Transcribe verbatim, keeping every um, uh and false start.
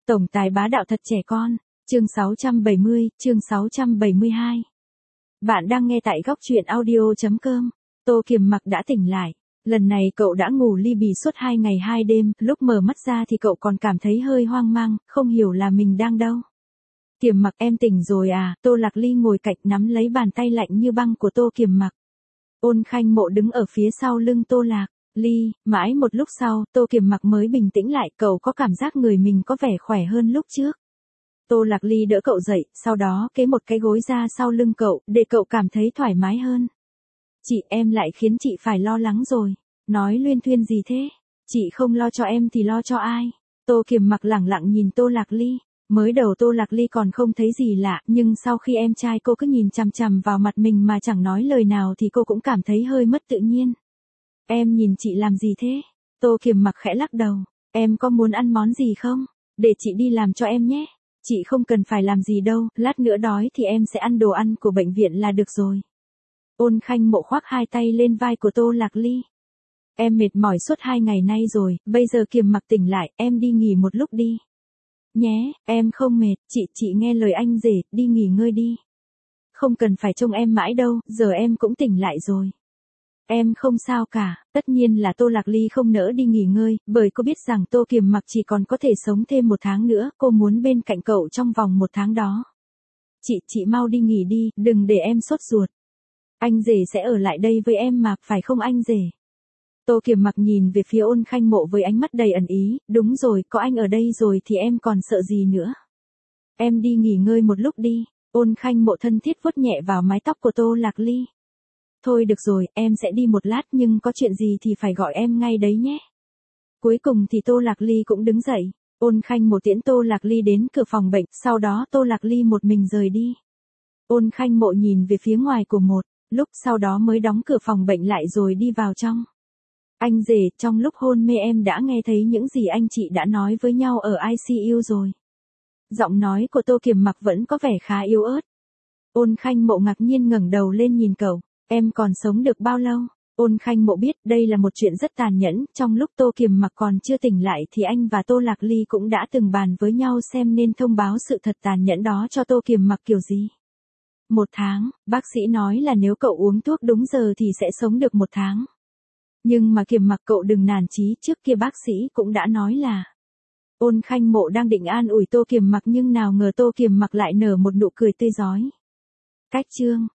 Tổng tài bá đạo thật trẻ con, chương sáu trăm bảy mươi, chương sáu trăm bảy mươi hai. Bạn đang nghe tại góc truyện audio chấm com. Tô Kiềm Mặc đã tỉnh lại. Lần này cậu đã ngủ li bì suốt hai ngày hai đêm, lúc mở mắt ra thì cậu còn cảm thấy hơi hoang mang, không hiểu là mình đang đâu. Kiềm Mặc, em tỉnh rồi à? Tô Lạc Ly ngồi cạnh nắm lấy bàn tay lạnh như băng của Tô Kiềm Mặc. Ôn Khanh Mộ đứng ở phía sau lưng Tô Lạc Ly, mãi một lúc sau, Tô Kiềm Mặc mới bình tĩnh lại, cậu có cảm giác người mình có vẻ khỏe hơn lúc trước. Tô Lạc Ly đỡ cậu dậy, sau đó kế một cái gối ra sau lưng cậu, để cậu cảm thấy thoải mái hơn. Chị, em lại khiến chị phải lo lắng rồi. Nói luyên thuyên gì thế? Chị không lo cho em thì lo cho ai? Tô Kiềm Mặc lẳng lặng nhìn Tô Lạc Ly. Mới đầu Tô Lạc Ly còn không thấy gì lạ, nhưng sau khi em trai cô cứ nhìn chằm chằm vào mặt mình mà chẳng nói lời nào thì cô cũng cảm thấy hơi mất tự nhiên. Em nhìn chị làm gì thế? Tô Kiềm Mặc khẽ lắc đầu. Em có muốn ăn món gì không? Để chị đi làm cho em nhé. Chị không cần phải làm gì đâu, lát nữa đói thì em sẽ ăn đồ ăn của bệnh viện là được rồi. Ôn Khanh Mộ khoác hai tay lên vai của Tô Lạc Ly. Em mệt mỏi suốt hai ngày nay rồi, bây giờ Kiềm Mặc tỉnh lại, em đi nghỉ một lúc đi. Nhé, em không mệt, chị, chị nghe lời anh rể, đi nghỉ ngơi đi. Không cần phải trông em mãi đâu, giờ em cũng tỉnh lại rồi. Em không sao cả, tất nhiên là Tô Lạc Ly không nỡ đi nghỉ ngơi, bởi cô biết rằng Tô Kiềm Mặc chỉ còn có thể sống thêm một tháng nữa, cô muốn bên cạnh cậu trong vòng một tháng đó. Chị, chị mau đi nghỉ đi, đừng để em sốt ruột. Anh rể sẽ ở lại đây với em mà, phải không anh rể? Tô Kiềm Mặc nhìn về phía Ôn Khanh Mộ với ánh mắt đầy ẩn ý, đúng rồi, có anh ở đây rồi thì em còn sợ gì nữa. Em đi nghỉ ngơi một lúc đi. Ôn Khanh Mộ thân thiết vuốt nhẹ vào mái tóc của Tô Lạc Ly. Thôi được rồi, em sẽ đi một lát nhưng có chuyện gì thì phải gọi em ngay đấy nhé. Cuối cùng thì Tô Lạc Ly cũng đứng dậy. Ôn Khanh Mộ tiễn Tô Lạc Ly đến cửa phòng bệnh, sau đó Tô Lạc Ly một mình rời đi. Ôn Khanh Mộ nhìn về phía ngoài của một lúc, sau đó mới đóng cửa phòng bệnh lại rồi đi vào trong. Anh rể, trong lúc hôn mê em đã nghe thấy những gì anh chị đã nói với nhau ở i xê u rồi. Giọng nói của Tô Kiềm Mặc vẫn có vẻ khá yếu ớt. Ôn Khanh Mộ ngạc nhiên ngẩng đầu lên nhìn cậu. Em còn sống được bao lâu? Ôn Khanh Mộ biết đây là một chuyện rất tàn nhẫn, trong lúc Tô Kiềm Mặc còn chưa tỉnh lại thì anh và Tô Lạc Ly cũng đã từng bàn với nhau xem nên thông báo sự thật tàn nhẫn đó cho Tô Kiềm Mặc kiểu gì. Một tháng, bác sĩ nói là nếu cậu uống thuốc đúng giờ thì sẽ sống được một tháng. Nhưng mà Kiềm Mặc, cậu đừng nản chí, trước kia bác sĩ cũng đã nói là. Ôn Khanh Mộ đang định an ủi Tô Kiềm Mặc nhưng nào ngờ Tô Kiềm Mặc lại nở một nụ cười tươi rói. Cách chương